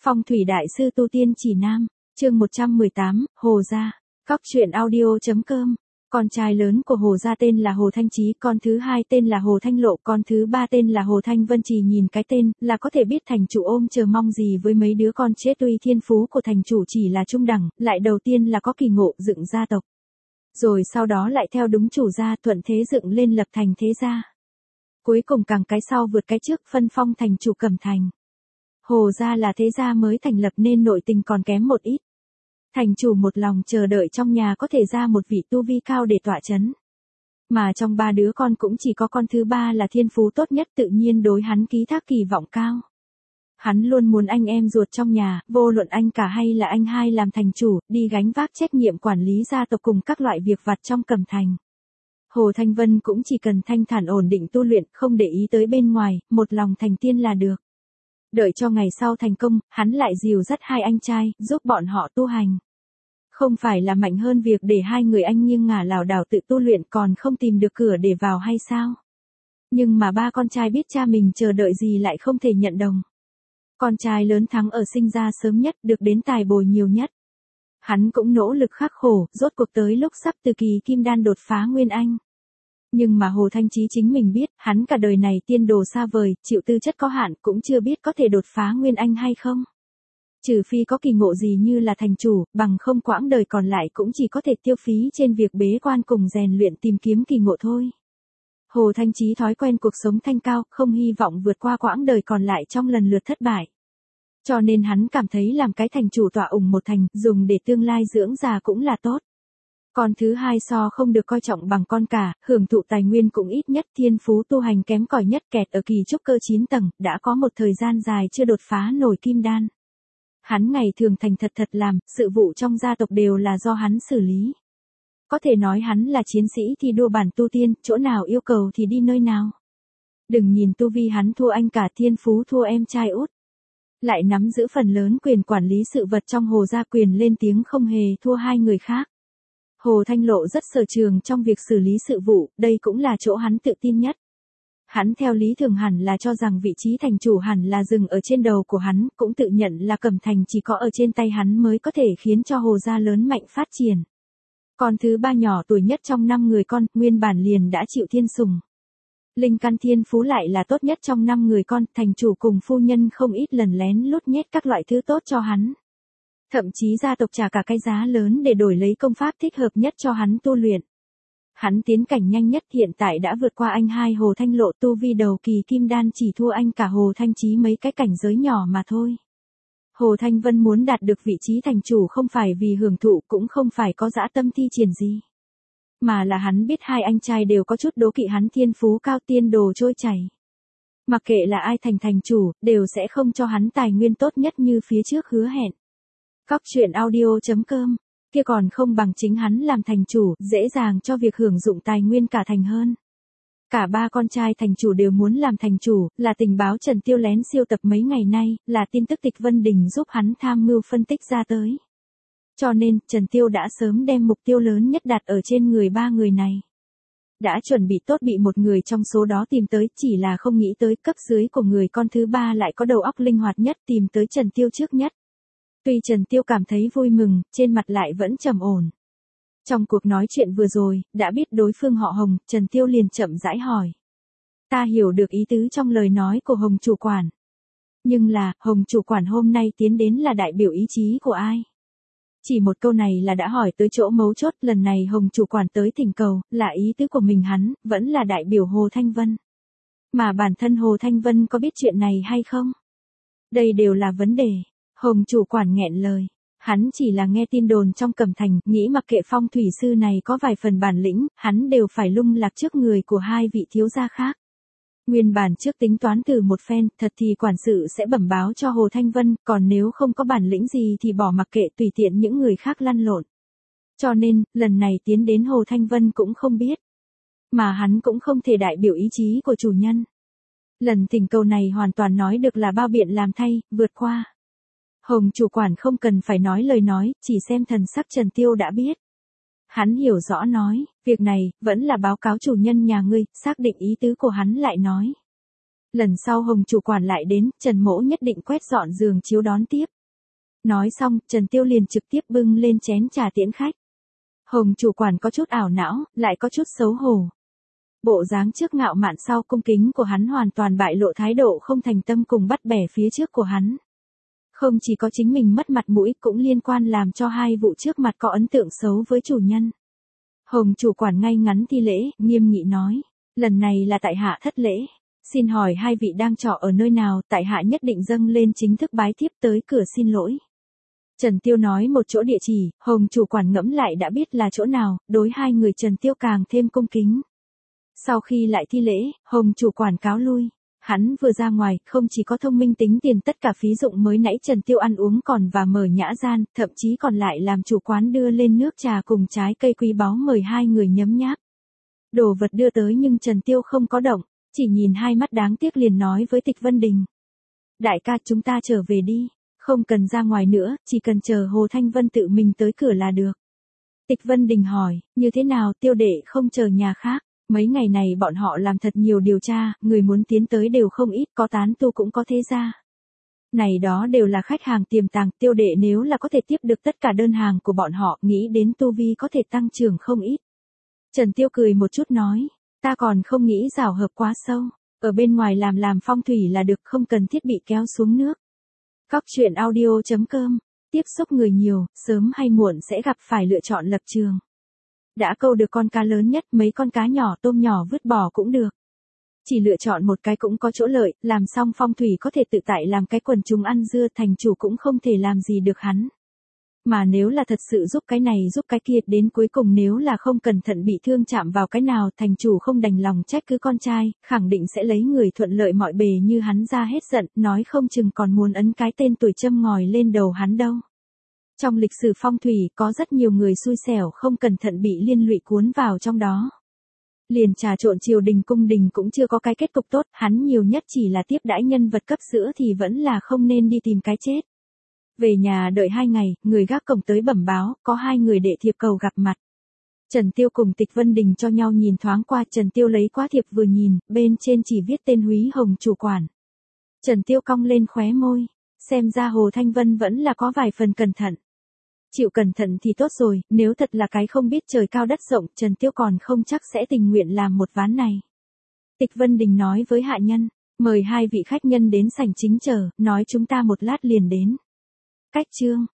Phong thủy đại sư tu tiên chỉ nam, chương 118, Hồ gia. Cóc truyện audio.com. Con trai lớn của Hồ gia tên là Hồ Thanh Chí, con thứ hai tên là Hồ Thanh Lộ, con thứ ba tên là Hồ Thanh Vân. Chỉ nhìn cái tên là có thể biết thành chủ ôm chờ mong gì với mấy đứa con chết. Tuy thiên phú của thành chủ chỉ là trung đẳng, lại đầu tiên là có kỳ ngộ dựng gia tộc. Rồi sau đó lại theo đúng chủ gia thuận thế dựng lên lập thành thế gia. Cuối cùng càng cái sau vượt cái trước, phân phong thành chủ Cẩm Thành. Hồ gia là thế gia mới thành lập nên nội tình còn kém một ít. Thành chủ một lòng chờ đợi trong nhà có thể ra một vị tu vi cao để tọa chấn. Mà trong ba đứa con cũng chỉ có con thứ ba là thiên phú tốt nhất, tự nhiên đối hắn ký thác kỳ vọng cao. Hắn luôn muốn anh em ruột trong nhà, vô luận anh cả hay là anh hai làm thành chủ, đi gánh vác trách nhiệm quản lý gia tộc cùng các loại việc vặt trong Cẩm Thành. Hồ Thanh Vân cũng chỉ cần thanh thản ổn định tu luyện, không để ý tới bên ngoài, một lòng thành tiên là được. Đợi cho ngày sau thành công, hắn lại dìu dắt hai anh trai, giúp bọn họ tu hành. Không phải là mạnh hơn việc để hai người anh nghiêng ngả lảo đảo tự tu luyện còn không tìm được cửa để vào hay sao? Nhưng mà ba con trai biết cha mình chờ đợi gì lại không thể nhận đồng. Con trai lớn thắng ở sinh ra sớm nhất, được đến tài bồi nhiều nhất. Hắn cũng nỗ lực khắc khổ, rốt cuộc tới lúc sắp từ kỳ kim đan đột phá nguyên anh. Nhưng mà Hồ Thanh Chí chính mình biết, hắn cả đời này tiên đồ xa vời, chịu tư chất có hạn, cũng chưa biết có thể đột phá nguyên anh hay không. Trừ phi có kỳ ngộ gì như là thành chủ, bằng không quãng đời còn lại cũng chỉ có thể tiêu phí trên việc bế quan cùng rèn luyện tìm kiếm kỳ ngộ thôi. Hồ Thanh Chí thói quen cuộc sống thanh cao, không hy vọng vượt qua quãng đời còn lại trong lần lượt thất bại. Cho nên hắn cảm thấy làm cái thành chủ tọa ủng một thành, dùng để tương lai dưỡng già cũng là tốt. Con thứ hai so không được coi trọng bằng con cả, hưởng thụ tài nguyên cũng ít nhất, thiên phú tu hành kém cỏi nhất, kẹt ở kỳ trúc cơ 9 tầng, đã có một thời gian dài chưa đột phá nổi kim đan. Hắn ngày thường thành thật làm, sự vụ trong gia tộc đều là do hắn xử lý. Có thể nói hắn là chiến sĩ thì đua bản tu tiên, chỗ nào yêu cầu thì đi nơi nào. Đừng nhìn tu vi hắn thua anh cả, thiên phú thua em trai út. Lại nắm giữ phần lớn quyền quản lý sự vật trong Hồ gia, quyền lên tiếng không hề thua hai người khác. Hồ Thanh Lộ rất sở trường trong việc xử lý sự vụ, đây cũng là chỗ hắn tự tin nhất. Hắn theo lý thường hẳn là cho rằng vị trí thành chủ hẳn là dừng ở trên đầu của hắn, cũng tự nhận là Cẩm Thành chỉ có ở trên tay hắn mới có thể khiến cho Hồ gia lớn mạnh phát triển. Con thứ ba nhỏ tuổi nhất trong 5 người con, nguyên bản liền đã chịu thiên sủng. Linh căn thiên phú lại là tốt nhất trong 5 người con, thành chủ cùng phu nhân không ít lần lén lút nhét các loại thứ tốt cho hắn. Thậm chí gia tộc trả cả cái giá lớn để đổi lấy công pháp thích hợp nhất cho hắn tu luyện. Hắn tiến cảnh nhanh nhất, hiện tại đã vượt qua anh hai Hồ Thanh Lộ, tu vi đầu kỳ kim đan chỉ thua anh cả Hồ Thanh Chí mấy cái cảnh giới nhỏ mà thôi. Hồ Thanh Vân muốn đạt được vị trí thành chủ không phải vì hưởng thụ, cũng không phải có dã tâm thi triển gì. Mà là hắn biết hai anh trai đều có chút đố kỵ hắn thiên phú cao, tiên đồ trôi chảy. Mặc kệ là ai thành chủ, đều sẽ không cho hắn tài nguyên tốt nhất như phía trước hứa hẹn. Cóc truyện audio.com, kia còn không bằng chính hắn làm thành chủ, dễ dàng cho việc hưởng dụng tài nguyên cả thành hơn. Cả ba con trai thành chủ đều muốn làm thành chủ, là tình báo Trần Tiêu lén siêu tập mấy ngày nay, là tin tức Tịch Vân Đình giúp hắn tham mưu phân tích ra tới. Cho nên, Trần Tiêu đã sớm đem mục tiêu lớn nhất đặt ở trên người ba người này. Đã chuẩn bị tốt bị một người trong số đó tìm tới, chỉ là không nghĩ tới cấp dưới của người con thứ ba lại có đầu óc linh hoạt nhất, tìm tới Trần Tiêu trước nhất. Tuy Trần Tiêu cảm thấy vui mừng, trên mặt lại vẫn trầm ổn. Trong cuộc nói chuyện vừa rồi, đã biết đối phương họ Hồng, Trần Tiêu liền chậm rãi hỏi. Ta hiểu được ý tứ trong lời nói của Hồng chủ quản. Nhưng là, Hồng chủ quản hôm nay tiến đến là đại biểu ý chí của ai? Chỉ một câu này là đã hỏi tới chỗ mấu chốt, lần này Hồng chủ quản tới thỉnh cầu, là ý tứ của mình hắn, vẫn là đại biểu Hồ Thanh Vân. Mà bản thân Hồ Thanh Vân có biết chuyện này hay không? Đây đều là vấn đề. Hồng chủ quản nghẹn lời. Hắn chỉ là nghe tin đồn trong Cẩm Thành, nghĩ mặc kệ phong thủy sư này có vài phần bản lĩnh, hắn đều phải lung lạc trước người của hai vị thiếu gia khác. Nguyên bản trước tính toán từ một phen, thật thì quản sự sẽ bẩm báo cho Hồ Thanh Vân, còn nếu không có bản lĩnh gì thì bỏ mặc kệ tùy tiện những người khác lăn lộn. Cho nên, lần này tiến đến Hồ Thanh Vân cũng không biết. Mà hắn cũng không thể đại biểu ý chí của chủ nhân. Lần thỉnh cầu này hoàn toàn nói được là bao biện làm thay, vượt qua. Hồng chủ quản không cần phải nói lời nói, chỉ xem thần sắc Trần Tiêu đã biết. Hắn hiểu rõ nói, việc này, vẫn là báo cáo chủ nhân nhà ngươi, xác định ý tứ của hắn lại nói. Lần sau Hồng chủ quản lại đến, Trần Mỗ nhất định quét dọn giường chiếu đón tiếp. Nói xong, Trần Tiêu liền trực tiếp bưng lên chén trà tiễn khách. Hồng chủ quản có chút ảo não, lại có chút xấu hổ. Bộ dáng trước ngạo mạn sau cung kính của hắn hoàn toàn bại lộ thái độ không thành tâm cùng bắt bẻ phía trước của hắn. Không chỉ có chính mình mất mặt mũi cũng liên quan làm cho hai vụ trước mặt có ấn tượng xấu với chủ nhân. Hồng chủ quản ngay ngắn thi lễ, nghiêm nghị nói. Lần này là tại hạ thất lễ. Xin hỏi hai vị đang trọ ở nơi nào, tại hạ nhất định dâng lên chính thức bái tiếp tới cửa xin lỗi. Trần Tiêu nói một chỗ địa chỉ, Hồng chủ quản ngẫm lại đã biết là chỗ nào, đối hai người Trần Tiêu càng thêm cung kính. Sau khi lại thi lễ, Hồng chủ quản cáo lui. Hắn vừa ra ngoài, không chỉ có thông minh tính tiền tất cả phí dụng mới nãy Trần Tiêu ăn uống còn và mở nhã gian, thậm chí còn lại làm chủ quán đưa lên nước trà cùng trái cây quý báu mời hai người nhấm nháp. Đồ vật đưa tới nhưng Trần Tiêu không có động, chỉ nhìn hai mắt đáng tiếc liền nói với Tịch Vân Đình. Đại ca chúng ta trở về đi, không cần ra ngoài nữa, chỉ cần chờ Hồ Thanh Vân tự mình tới cửa là được. Tịch Vân Đình hỏi, như thế nào Tiêu đệ không chờ nhà khác? Mấy ngày này bọn họ làm thật nhiều điều tra, người muốn tiến tới đều không ít, có tán tu cũng có thế gia. Này đó đều là khách hàng tiềm tàng, Tiêu đệ nếu là có thể tiếp được tất cả đơn hàng của bọn họ, nghĩ đến tu vi có thể tăng trưởng không ít. Trần Tiêu cười một chút nói, ta còn không nghĩ rào hợp quá sâu, ở bên ngoài làm phong thủy là được, không cần thiết bị kéo xuống nước. Các chuyện audio.com, tiếp xúc người nhiều, sớm hay muộn sẽ gặp phải lựa chọn lập trường. Đã câu được con cá lớn nhất, mấy con cá nhỏ tôm nhỏ vứt bỏ cũng được. Chỉ lựa chọn một cái cũng có chỗ lợi, làm xong phong thủy có thể tự tại làm cái quần chúng ăn dưa, thành chủ cũng không thể làm gì được hắn. Mà nếu là thật sự giúp cái này giúp cái kia, đến cuối cùng nếu là không cẩn thận bị thương chạm vào cái nào, thành chủ không đành lòng trách cứ con trai, khẳng định sẽ lấy người thuận lợi mọi bề như hắn ra hết giận, nói không chừng còn muốn ấn cái tên tuổi châm ngòi lên đầu hắn đâu. Trong lịch sử phong thủy có rất nhiều người xui xẻo không cẩn thận bị liên lụy cuốn vào trong đó. Liền trà trộn triều đình cung đình cũng chưa có cái kết cục tốt, hắn nhiều nhất chỉ là tiếp đãi nhân vật cấp sữa thì vẫn là không nên đi tìm cái chết. Về nhà đợi 2 ngày, người gác cổng tới bẩm báo, có 2 người đệ thiệp cầu gặp mặt. Trần Tiêu cùng Tịch Vân Đình cho nhau nhìn thoáng qua, Trần Tiêu lấy quá thiệp vừa nhìn, bên trên chỉ viết tên Húy Hồng chủ quản. Trần Tiêu cong lên khóe môi, xem ra Hồ Thanh Vân vẫn là có vài phần cẩn thận. Chịu cẩn thận thì tốt rồi, nếu thật là cái không biết trời cao đất rộng, Trần Tiêu còn không chắc sẽ tình nguyện làm một ván này. Tịch Vân Đình nói với hạ nhân, mời 2 vị khách nhân đến sảnh chính chờ, nói chúng ta một lát liền đến. Cách chương